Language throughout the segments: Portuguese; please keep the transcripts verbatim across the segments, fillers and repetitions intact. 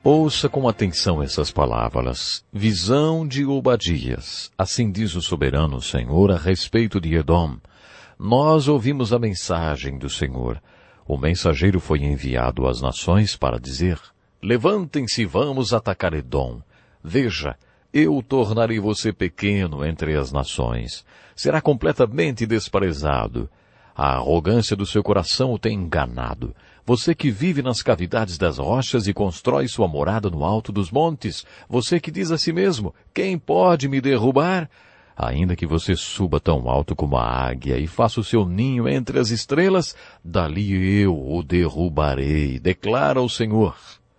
Ouça com atenção essas palavras. Visão de Obadias. Assim diz o soberano Senhor a respeito de Edom. Nós ouvimos a mensagem do Senhor. O mensageiro foi enviado às nações para dizer: levantem-se, vamos atacar Edom. Veja, eu tornarei você pequeno entre as nações. Será completamente desprezado. A arrogância do seu coração o tem enganado. Você que vive nas cavidades das rochas e constrói sua morada no alto dos montes. Você que diz a si mesmo: quem pode me derrubar? Ainda que você suba tão alto como a águia e faça o seu ninho entre as estrelas, dali eu o derrubarei, declara o Senhor.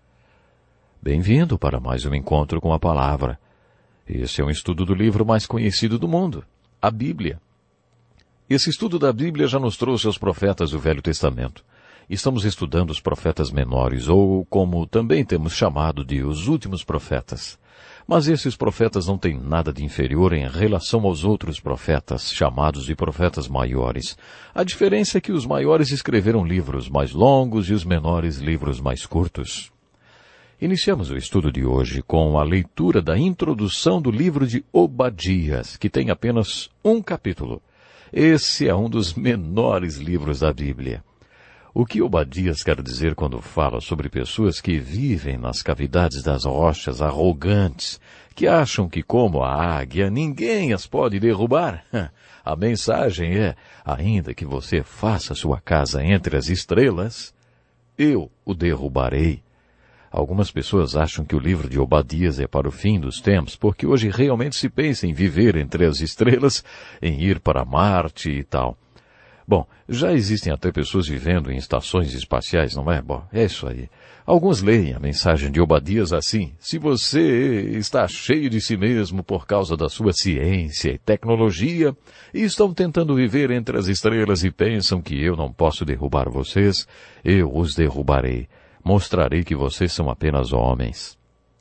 Bem-vindo para mais um encontro com a palavra. Esse é um estudo do livro mais conhecido do mundo, a Bíblia. Esse estudo da Bíblia já nos trouxe aos profetas do Velho Testamento. Estamos estudando os profetas menores, ou como também temos chamado de os últimos profetas. Mas esses profetas não têm nada de inferior em relação aos outros profetas, chamados de profetas maiores. A diferença é que os maiores escreveram livros mais longos e os menores livros mais curtos. Iniciamos o estudo de hoje com a leitura da introdução do livro de Obadias, que tem apenas um capítulo. Esse é um dos menores livros da Bíblia. O que Obadias quer dizer quando fala sobre pessoas que vivem nas cavidades das rochas, arrogantes, que acham que, como a águia, ninguém as pode derrubar? A mensagem é: ainda que você faça sua casa entre as estrelas, eu o derrubarei. Algumas pessoas acham que o livro de Obadias é para o fim dos tempos, porque hoje realmente se pensa em viver entre as estrelas, em ir para Marte e tal. Bom, já existem até pessoas vivendo em estações espaciais, não é? Bom, é isso aí. Alguns leem a mensagem de Obadias assim: se você está cheio de si mesmo por causa da sua ciência e tecnologia, e estão tentando viver entre as estrelas e pensam que eu não posso derrubar vocês, eu os derrubarei. Mostrarei que vocês são apenas homens.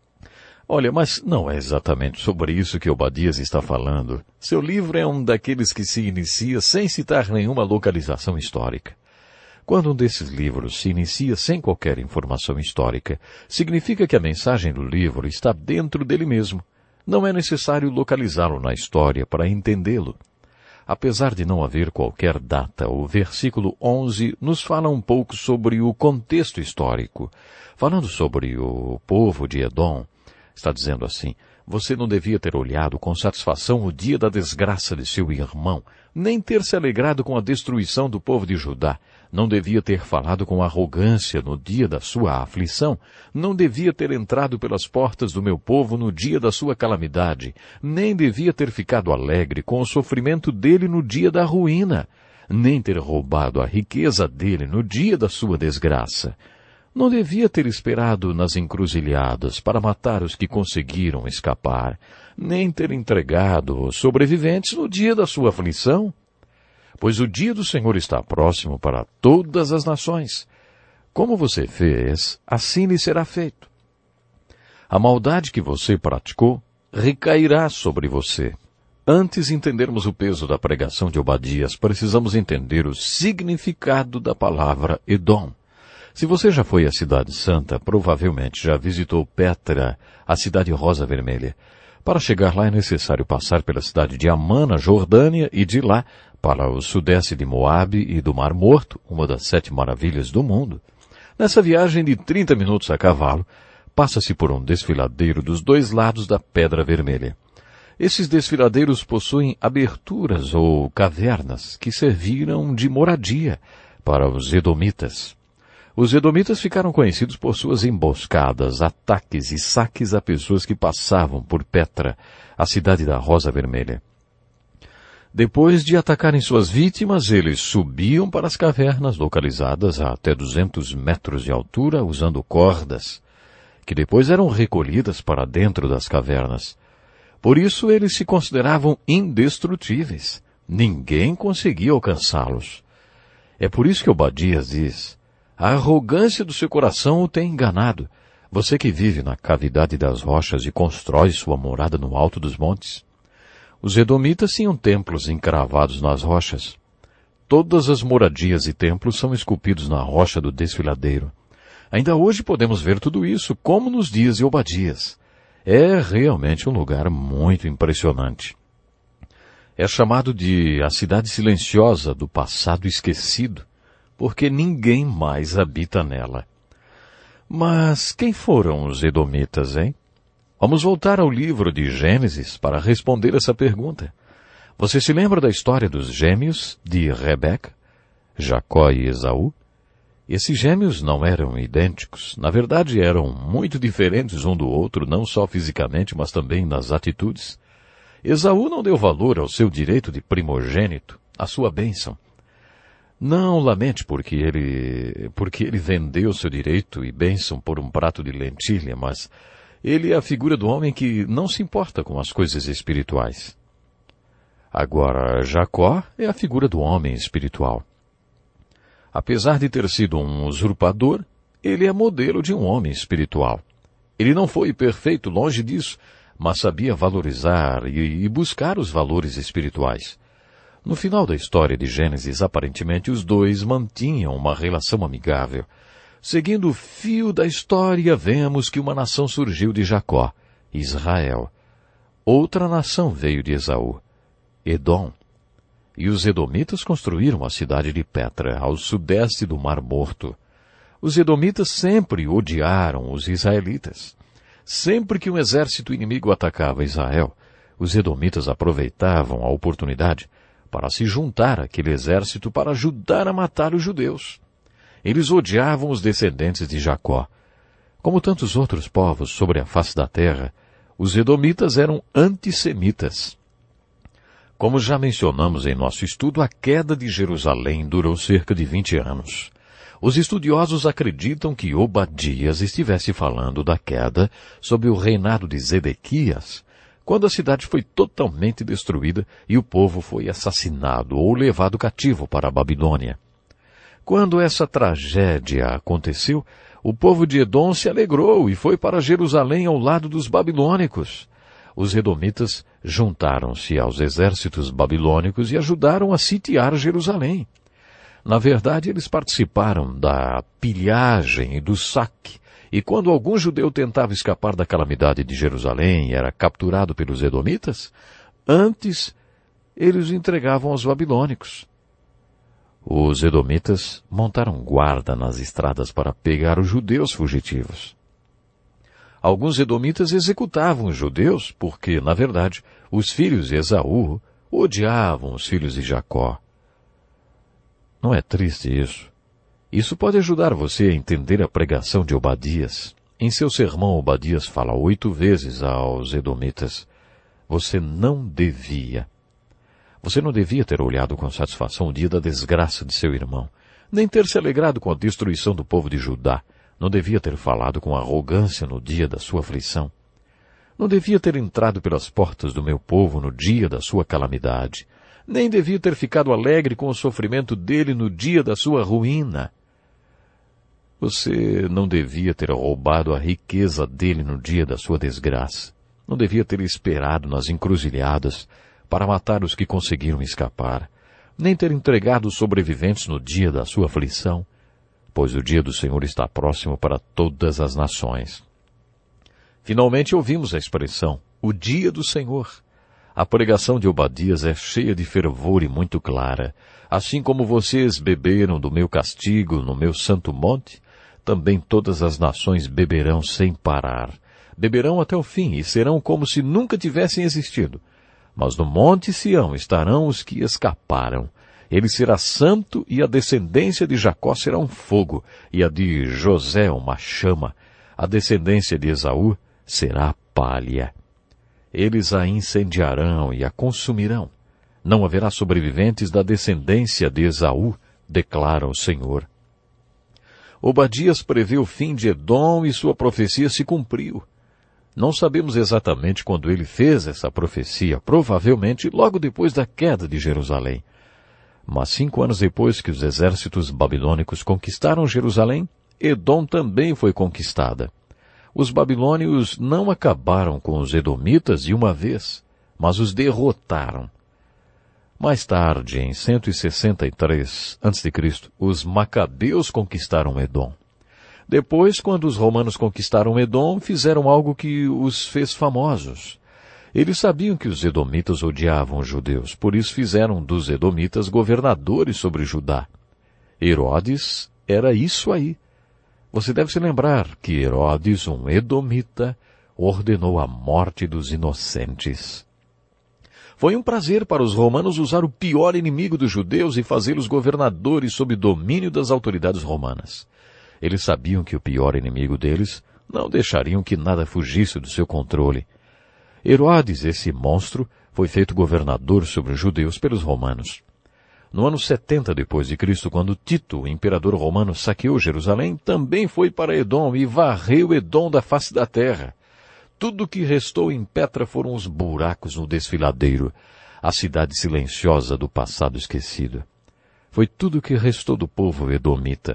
Olha, mas não é exatamente sobre isso que Obadias está falando. Seu livro é um daqueles que se inicia sem citar nenhuma localização histórica. Quando um desses livros se inicia sem qualquer informação histórica, significa que a mensagem do livro está dentro dele mesmo. Não é necessário localizá-lo na história para entendê-lo. Apesar de não haver qualquer data, o versículo onze nos fala um pouco sobre o contexto histórico. Falando sobre o povo de Edom, está dizendo assim: você não devia ter olhado com satisfação o dia da desgraça de seu irmão, nem ter se alegrado com a destruição do povo de Judá. Não devia ter falado com arrogância no dia da sua aflição. Não devia ter entrado pelas portas do meu povo no dia da sua calamidade. Nem devia ter ficado alegre com o sofrimento dele no dia da ruína. Nem ter roubado a riqueza dele no dia da sua desgraça. Não devia ter esperado nas encruzilhadas para matar os que conseguiram escapar, nem ter entregado os sobreviventes no dia da sua aflição. Pois o dia do Senhor está próximo para todas as nações. Como você fez, assim lhe será feito. A maldade que você praticou recairá sobre você. Antes de entendermos o peso da pregação de Obadias, precisamos entender o significado da palavra Edom. Se você já foi à Cidade Santa, provavelmente já visitou Petra, a cidade rosa vermelha. Para chegar lá é necessário passar pela cidade de Amã, na Jordânia, e de lá para o sudeste de Moabe e do Mar Morto, uma das sete maravilhas do mundo. Nessa viagem de trinta minutos a cavalo, passa-se por um desfiladeiro dos dois lados da Pedra Vermelha. Esses desfiladeiros possuem aberturas ou cavernas que serviram de moradia para os edomitas. Os edomitas ficaram conhecidos por suas emboscadas, ataques e saques a pessoas que passavam por Petra, a cidade da Rosa Vermelha. Depois de atacarem suas vítimas, eles subiam para as cavernas localizadas a até duzentos metros de altura usando cordas, que depois eram recolhidas para dentro das cavernas. Por isso eles se consideravam indestrutíveis. Ninguém conseguia alcançá-los. É por isso que Obadias diz: a arrogância do seu coração o tem enganado. Você que vive na cavidade das rochas e constrói sua morada no alto dos montes. Os edomitas tinham templos encravados nas rochas. Todas as moradias e templos são esculpidos na rocha do desfiladeiro. Ainda hoje podemos ver tudo isso, como nos dias de Obadias. É realmente um lugar muito impressionante. É chamado de a cidade silenciosa do passado esquecido, porque ninguém mais habita nela. Mas quem foram os edomitas, hein? Vamos voltar ao livro de Gênesis para responder essa pergunta. Você se lembra da história dos gêmeos de Rebeca, Jacó e Esaú? Esses gêmeos não eram idênticos. Na verdade, eram muito diferentes um do outro, não só fisicamente, mas também nas atitudes. Esaú não deu valor ao seu direito de primogênito, à sua bênção. Não lamente porque ele, porque ele vendeu seu direito e bênção por um prato de lentilha, mas ele é a figura do homem que não se importa com as coisas espirituais. Agora, Jacó é a figura do homem espiritual. Apesar de ter sido um usurpador, ele é modelo de um homem espiritual. Ele não foi perfeito, longe disso, mas sabia valorizar e, e buscar os valores espirituais. No final da história de Gênesis, aparentemente os dois mantinham uma relação amigável. Seguindo o fio da história, vemos que uma nação surgiu de Jacó, Israel. Outra nação veio de Esaú, Edom. E os edomitas construíram a cidade de Petra, ao sudeste do Mar Morto. Os edomitas sempre odiaram os israelitas. Sempre que um exército inimigo atacava Israel, os edomitas aproveitavam a oportunidade para se juntar àquele exército para ajudar a matar os judeus. Eles odiavam os descendentes de Jacó. Como tantos outros povos sobre a face da terra, os edomitas eram antissemitas. Como já mencionamos em nosso estudo, a queda de Jerusalém durou cerca de vinte anos. Os estudiosos acreditam que Obadias estivesse falando da queda sob o reinado de Zedequias, quando a cidade foi totalmente destruída e o povo foi assassinado ou levado cativo para a Babilônia. Quando essa tragédia aconteceu, o povo de Edom se alegrou e foi para Jerusalém ao lado dos babilônicos. Os edomitas juntaram-se aos exércitos babilônicos e ajudaram a sitiar Jerusalém. Na verdade, eles participaram da pilhagem e do saque, e quando algum judeu tentava escapar da calamidade de Jerusalém e era capturado pelos edomitas, antes eles o entregavam aos babilônicos. Os edomitas montaram guarda nas estradas para pegar os judeus fugitivos. Alguns edomitas executavam os judeus porque, na verdade, os filhos de Esaú odiavam os filhos de Jacó. Não é triste isso? Isso pode ajudar você a entender a pregação de Obadias. Em seu sermão, Obadias fala oito vezes aos edomitas: você não devia. Você não devia ter olhado com satisfação o dia da desgraça de seu irmão, nem ter se alegrado com a destruição do povo de Judá. Não devia ter falado com arrogância no dia da sua aflição. Não devia ter entrado pelas portas do meu povo no dia da sua calamidade. Nem devia ter ficado alegre com o sofrimento dele no dia da sua ruína. Você não devia ter roubado a riqueza dele no dia da sua desgraça. Não devia ter esperado nas encruzilhadas para matar os que conseguiram escapar. Nem ter entregado os sobreviventes no dia da sua aflição. Pois o dia do Senhor está próximo para todas as nações. Finalmente ouvimos a expressão, o dia do Senhor. A pregação de Obadias é cheia de fervor e muito clara. Assim como vocês beberam do meu castigo no meu santo monte, também todas as nações beberão sem parar. Beberão até o fim e serão como se nunca tivessem existido. Mas no monte Sião estarão os que escaparam. Ele será santo e a descendência de Jacó será um fogo, e a de José uma chama. A descendência de Esaú será palha. Eles a incendiarão e a consumirão. Não haverá sobreviventes da descendência de Esaú, declara o Senhor. Obadias prevê o fim de Edom e sua profecia se cumpriu. Não sabemos exatamente quando ele fez essa profecia, provavelmente logo depois da queda de Jerusalém. Mas cinco anos depois que os exércitos babilônicos conquistaram Jerusalém, Edom também foi conquistada. Os babilônios não acabaram com os edomitas de uma vez, mas os derrotaram. Mais tarde, em cento e sessenta e três antes de Cristo, os macabeus conquistaram Edom. Depois, quando os romanos conquistaram Edom, fizeram algo que os fez famosos. Eles sabiam que os edomitas odiavam os judeus, por isso fizeram dos edomitas governadores sobre Judá. Herodes era isso aí. Você deve se lembrar que Herodes, um edomita, ordenou a morte dos inocentes. Foi um prazer para os romanos usar o pior inimigo dos judeus e fazê-los governadores sob domínio das autoridades romanas. Eles sabiam que o pior inimigo deles não deixariam que nada fugisse do seu controle. Herodes, esse monstro, foi feito governador sobre os judeus pelos romanos. No ano setenta depois de Cristo, quando Tito, o imperador romano, saqueou Jerusalém, também foi para Edom e varreu Edom da face da terra. Tudo o que restou em Petra foram os buracos no desfiladeiro, a cidade silenciosa do passado esquecido. Foi tudo o que restou do povo edomita,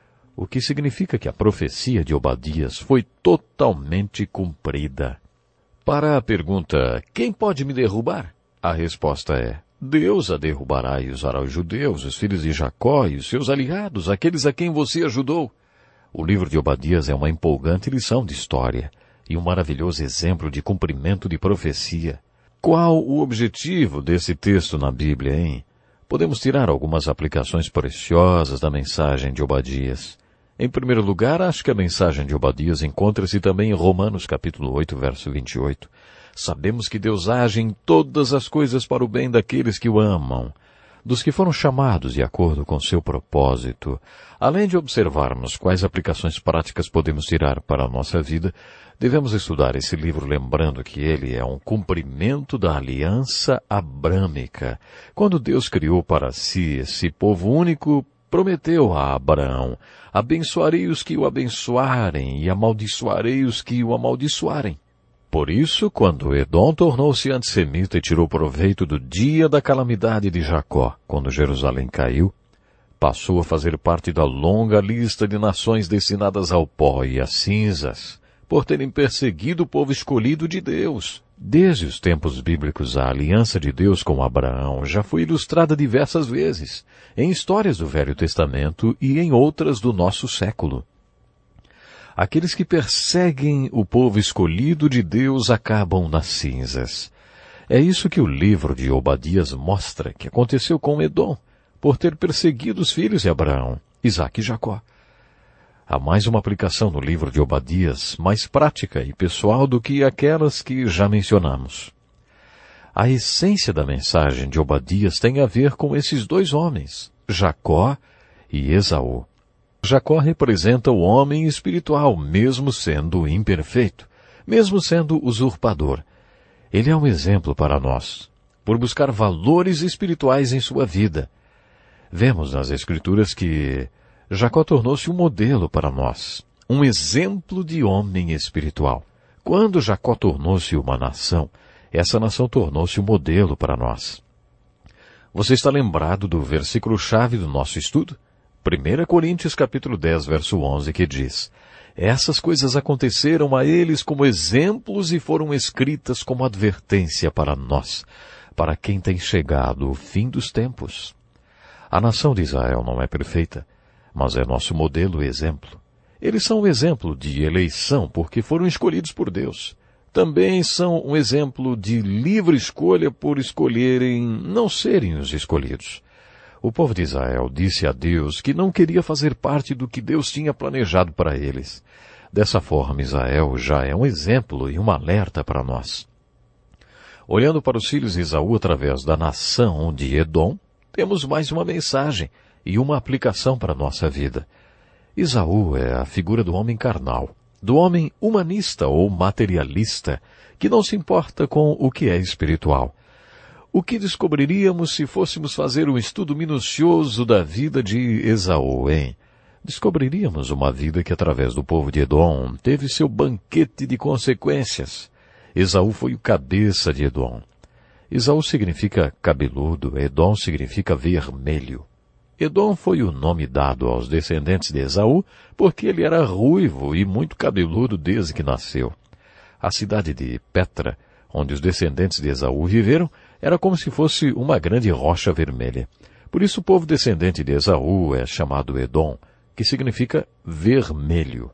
o que significa que a profecia de Obadias foi totalmente cumprida. Para a pergunta, quem pode me derrubar? A resposta é, Deus a derrubará e usará os judeus, os filhos de Jacó e os seus aliados, aqueles a quem você ajudou. O livro de Obadias é uma empolgante lição de história e um maravilhoso exemplo de cumprimento de profecia. Qual o objetivo desse texto na Bíblia, hein? Podemos tirar algumas aplicações preciosas da mensagem de Obadias. Em primeiro lugar, acho que a mensagem de Obadias encontra-se também em Romanos capítulo oito, verso vinte e oito. Sabemos que Deus age em todas as coisas para o bem daqueles que o amam, dos que foram chamados de acordo com seu propósito. Além de observarmos quais aplicações práticas podemos tirar para a nossa vida, devemos estudar esse livro lembrando que ele é um cumprimento da aliança abrâmica. Quando Deus criou para si esse povo único, prometeu a Abraão, abençoarei os que o abençoarem e amaldiçoarei os que o amaldiçoarem. Por isso, quando Edom tornou-se antissemita e tirou proveito do dia da calamidade de Jacó, quando Jerusalém caiu, passou a fazer parte da longa lista de nações destinadas ao pó e às cinzas, por terem perseguido o povo escolhido de Deus. Desde os tempos bíblicos, a aliança de Deus com Abraão já foi ilustrada diversas vezes, em histórias do Velho Testamento e em outras do nosso século. Aqueles que perseguem o povo escolhido de Deus acabam nas cinzas. É isso que o livro de Obadias mostra que aconteceu com Edom, por ter perseguido os filhos de Abraão, Isaque e Jacó. Há mais uma aplicação no livro de Obadias, mais prática e pessoal do que aquelas que já mencionamos. A essência da mensagem de Obadias tem a ver com esses dois homens, Jacó e Esaú. Jacó representa o homem espiritual, mesmo sendo imperfeito, mesmo sendo usurpador. Ele é um exemplo para nós, por buscar valores espirituais em sua vida. Vemos nas Escrituras que Jacó tornou-se um modelo para nós, um exemplo de homem espiritual. Quando Jacó tornou-se uma nação, essa nação tornou-se um modelo para nós. Você está lembrado do versículo-chave do nosso estudo? primeira Coríntios capítulo dez, verso onze, que diz, essas coisas aconteceram a eles como exemplos e foram escritas como advertência para nós, para quem tem chegado o fim dos tempos. A nação de Israel não é perfeita, mas é nosso modelo e exemplo. Eles são um exemplo de eleição porque foram escolhidos por Deus. Também são um exemplo de livre escolha por escolherem não serem os escolhidos. O povo de Israel disse a Deus que não queria fazer parte do que Deus tinha planejado para eles. Dessa forma, Israel já é um exemplo e um alerta para nós. Olhando para os filhos de Esaú através da nação de Edom, temos mais uma mensagem e uma aplicação para a nossa vida. Esaú é a figura do homem carnal, do homem humanista ou materialista, que não se importa com o que é espiritual. O que descobriríamos se fôssemos fazer um estudo minucioso da vida de Esaú, hein? Descobriríamos uma vida que, através do povo de Edom, teve seu banquete de consequências. Esaú foi o cabeça de Edom. Esaú significa cabeludo, Edom significa vermelho. Edom foi o nome dado aos descendentes de Esaú porque ele era ruivo e muito cabeludo desde que nasceu. A cidade de Petra, onde os descendentes de Esaú viveram, era como se fosse uma grande rocha vermelha. Por isso o povo descendente de Esaú é chamado Edom, que significa vermelho.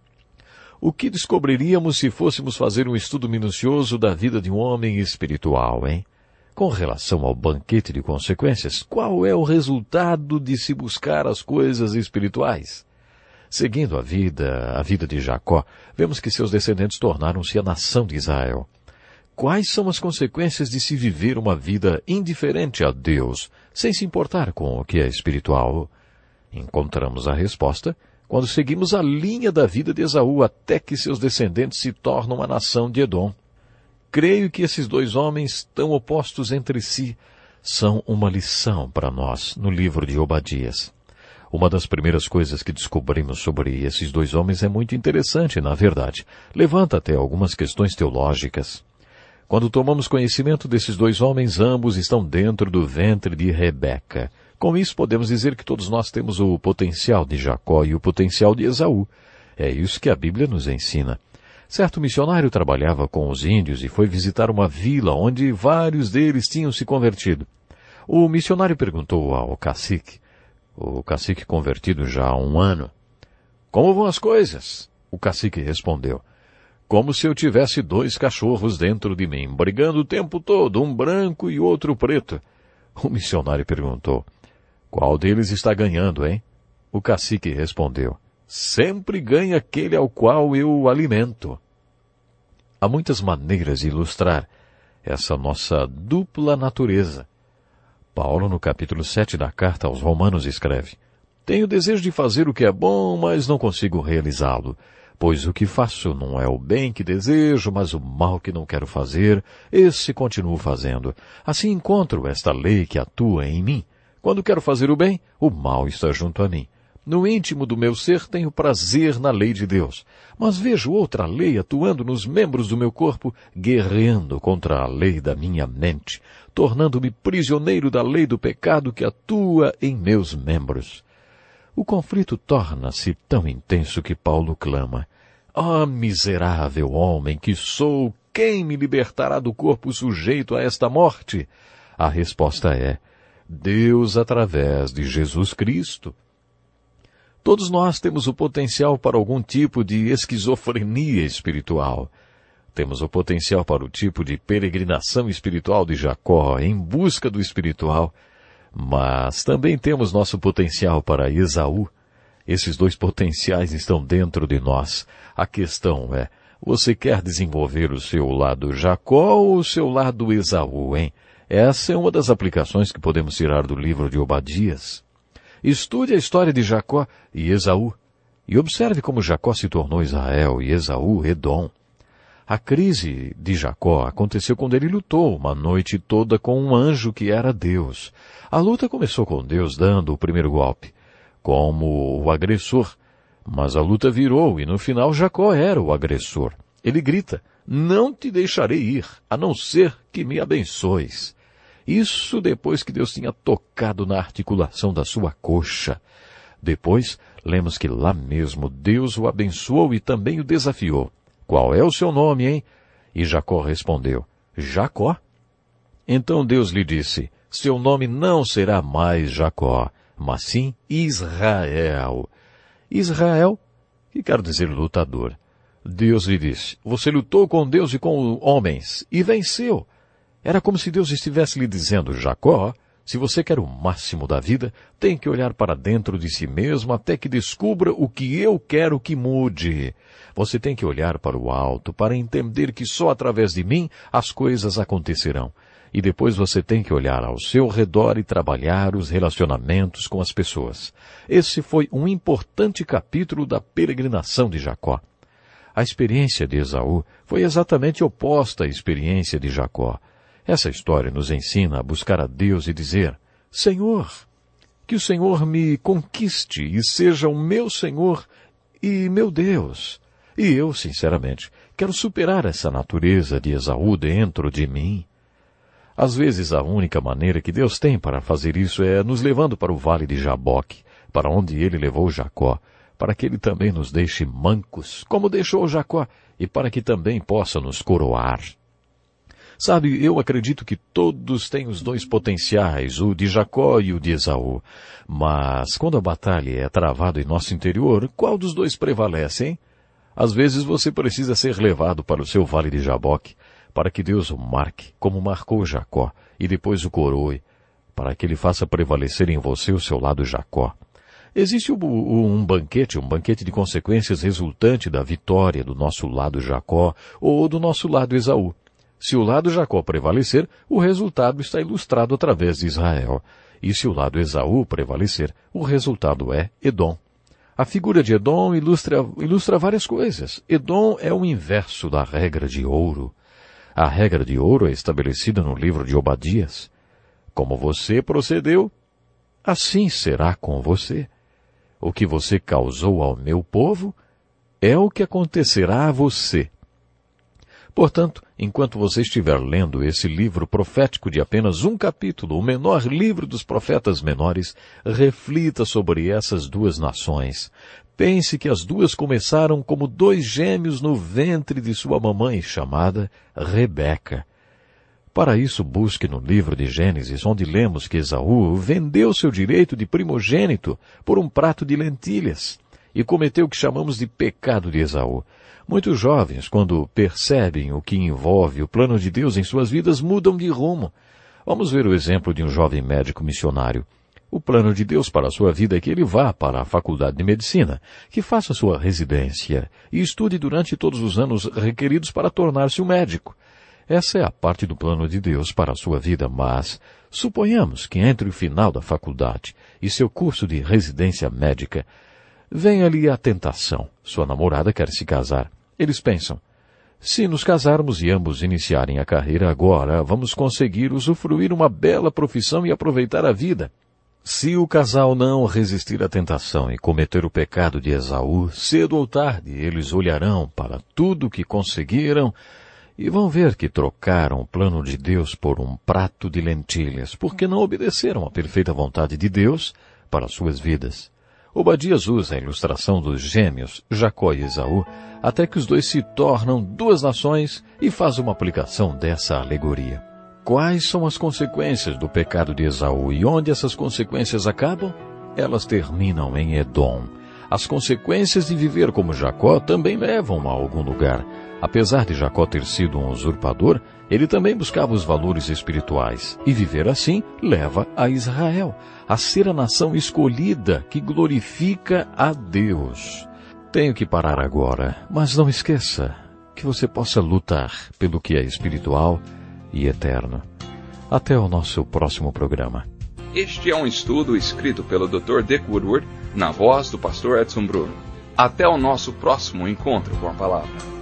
O que descobriríamos se fôssemos fazer um estudo minucioso da vida de um homem espiritual, hein? Com relação ao banquete de consequências, qual é o resultado de se buscar as coisas espirituais? Seguindo a vida, a vida de Jacó, vemos que seus descendentes tornaram-se a nação de Israel. Quais são as consequências de se viver uma vida indiferente a Deus, sem se importar com o que é espiritual? Encontramos a resposta quando seguimos a linha da vida de Esaú até que seus descendentes se tornam a nação de Edom. Creio que esses dois homens, tão opostos entre si, são uma lição para nós no livro de Obadias. Uma das primeiras coisas que descobrimos sobre esses dois homens é muito interessante, na verdade. Levanta até algumas questões teológicas. Quando tomamos conhecimento desses dois homens, ambos estão dentro do ventre de Rebeca. Com isso, podemos dizer que todos nós temos o potencial de Jacó e o potencial de Esaú. É isso que a Bíblia nos ensina. Certo missionário trabalhava com os índios e foi visitar uma vila onde vários deles tinham se convertido. O missionário perguntou ao cacique, o cacique convertido já há um ano, "Como vão as coisas?" O cacique respondeu, "Como se eu tivesse dois cachorros dentro de mim, brigando o tempo todo, um branco e outro preto." O missionário perguntou, "Qual deles está ganhando, hein?" O cacique respondeu, "Sempre ganha aquele ao qual eu o alimento." Há muitas maneiras de ilustrar essa nossa dupla natureza. Paulo, no capítulo sete da carta aos Romanos, escreve, "Tenho desejo de fazer o que é bom, mas não consigo realizá-lo. Pois o que faço não é o bem que desejo, mas o mal que não quero fazer, esse continuo fazendo. Assim encontro esta lei que atua em mim. Quando quero fazer o bem, o mal está junto a mim. No íntimo do meu ser tenho prazer na lei de Deus, mas vejo outra lei atuando nos membros do meu corpo, guerreando contra a lei da minha mente, tornando-me prisioneiro da lei do pecado que atua em meus membros." O conflito torna-se tão intenso que Paulo clama, "Ó miserável homem que sou, quem me libertará do corpo sujeito a esta morte?" A resposta é, Deus através de Jesus Cristo. Todos nós temos o potencial para algum tipo de esquizofrenia espiritual. Temos o potencial para o tipo de peregrinação espiritual de Jacó, em busca do espiritual. Mas também temos nosso potencial para Esaú. Esses dois potenciais estão dentro de nós. A questão é, você quer desenvolver o seu lado Jacó ou o seu lado Esaú, hein? Essa é uma das aplicações que podemos tirar do livro de Obadias. Estude a história de Jacó e Esaú, e observe como Jacó se tornou Israel e Esaú Edom. A crise de Jacó aconteceu quando ele lutou uma noite toda com um anjo que era Deus. A luta começou com Deus dando o primeiro golpe, como o agressor, mas a luta virou e no final Jacó era o agressor. Ele grita, "Não te deixarei ir, a não ser que me abençoes." Isso depois que Deus tinha tocado na articulação da sua coxa. Depois, lemos que lá mesmo Deus o abençoou e também o desafiou. "Qual é o seu nome, hein?" E Jacó respondeu, "Jacó." Então Deus lhe disse, "Seu nome não será mais Jacó, mas sim Israel." Israel, que quer dizer lutador. Deus lhe disse, "Você lutou com Deus e com homens, e venceu." Era como se Deus estivesse lhe dizendo, "Jacó, se você quer o máximo da vida, tem que olhar para dentro de si mesmo até que descubra o que eu quero que mude. Você tem que olhar para o alto, para entender que só através de mim as coisas acontecerão. E depois você tem que olhar ao seu redor e trabalhar os relacionamentos com as pessoas." Esse foi um importante capítulo da peregrinação de Jacó. A experiência de Esaú foi exatamente oposta à experiência de Jacó. Essa história nos ensina a buscar a Deus e dizer, "Senhor, que o Senhor me conquiste e seja o meu Senhor e meu Deus." E eu, sinceramente, quero superar essa natureza de Esaú dentro de mim. Às vezes a única maneira que Deus tem para fazer isso é nos levando para o vale de Jaboque, para onde ele levou Jacó, para que ele também nos deixe mancos, como deixou Jacó, e para que também possa nos coroar. Sabe, eu acredito que todos têm os dois potenciais, o de Jacó e o de Esaú. Mas quando a batalha é travada em nosso interior, qual dos dois prevalece, hein? Às vezes você precisa ser levado para o seu vale de Jaboque, para que Deus o marque, como marcou Jacó, e depois o coroe, para que ele faça prevalecer em você o seu lado Jacó. Existe um banquete, um banquete de consequências resultante da vitória do nosso lado Jacó ou do nosso lado Esaú. Se o lado Jacó prevalecer, o resultado está ilustrado através de Israel. E se o lado Esaú prevalecer, o resultado é Edom. A figura de Edom ilustra, ilustra várias coisas. Edom é o inverso da regra de ouro. A regra de ouro é estabelecida no livro de Obadias. Como você procedeu, assim será com você. O que você causou ao meu povo é o que acontecerá a você. Portanto, enquanto você estiver lendo esse livro profético de apenas um capítulo, o menor livro dos profetas menores, reflita sobre essas duas nações. Pense que as duas começaram como dois gêmeos no ventre de sua mamãe, chamada Rebeca. Para isso, busque no livro de Gênesis, onde lemos que Esaú vendeu seu direito de primogênito por um prato de lentilhas e cometeu o que chamamos de pecado de Esaú. Muitos jovens, quando percebem o que envolve o plano de Deus em suas vidas, mudam de rumo. Vamos ver o exemplo de um jovem médico missionário. O plano de Deus para a sua vida é que ele vá para a faculdade de medicina, que faça sua residência e estude durante todos os anos requeridos para tornar-se um médico. Essa é a parte do plano de Deus para a sua vida, mas suponhamos que entre o final da faculdade e seu curso de residência médica, vem ali a tentação. Sua namorada quer se casar. Eles pensam, se nos casarmos e ambos iniciarem a carreira agora, vamos conseguir usufruir uma bela profissão e aproveitar a vida. Se o casal não resistir à tentação e cometer o pecado de Esaú, cedo ou tarde eles olharão para tudo que conseguiram e vão ver que trocaram o plano de Deus por um prato de lentilhas, porque não obedeceram à perfeita vontade de Deus para suas vidas. Obadias usa a ilustração dos gêmeos, Jacó e Esaú, até que os dois se tornam duas nações e faz uma aplicação dessa alegoria. Quais são as consequências do pecado de Esaú e onde essas consequências acabam? Elas terminam em Edom. As consequências de viver como Jacó também levam a algum lugar. Apesar de Jacó ter sido um usurpador, ele também buscava os valores espirituais. E viver assim leva a Israel a ser a nação escolhida que glorifica a Deus. Tenho que parar agora, mas não esqueça que você possa lutar pelo que é espiritual e eterno. Até o nosso próximo programa. Este é um estudo escrito pelo doutor Dick Woodward, na voz do pastor Edson Bruno. Até o nosso próximo encontro com a palavra.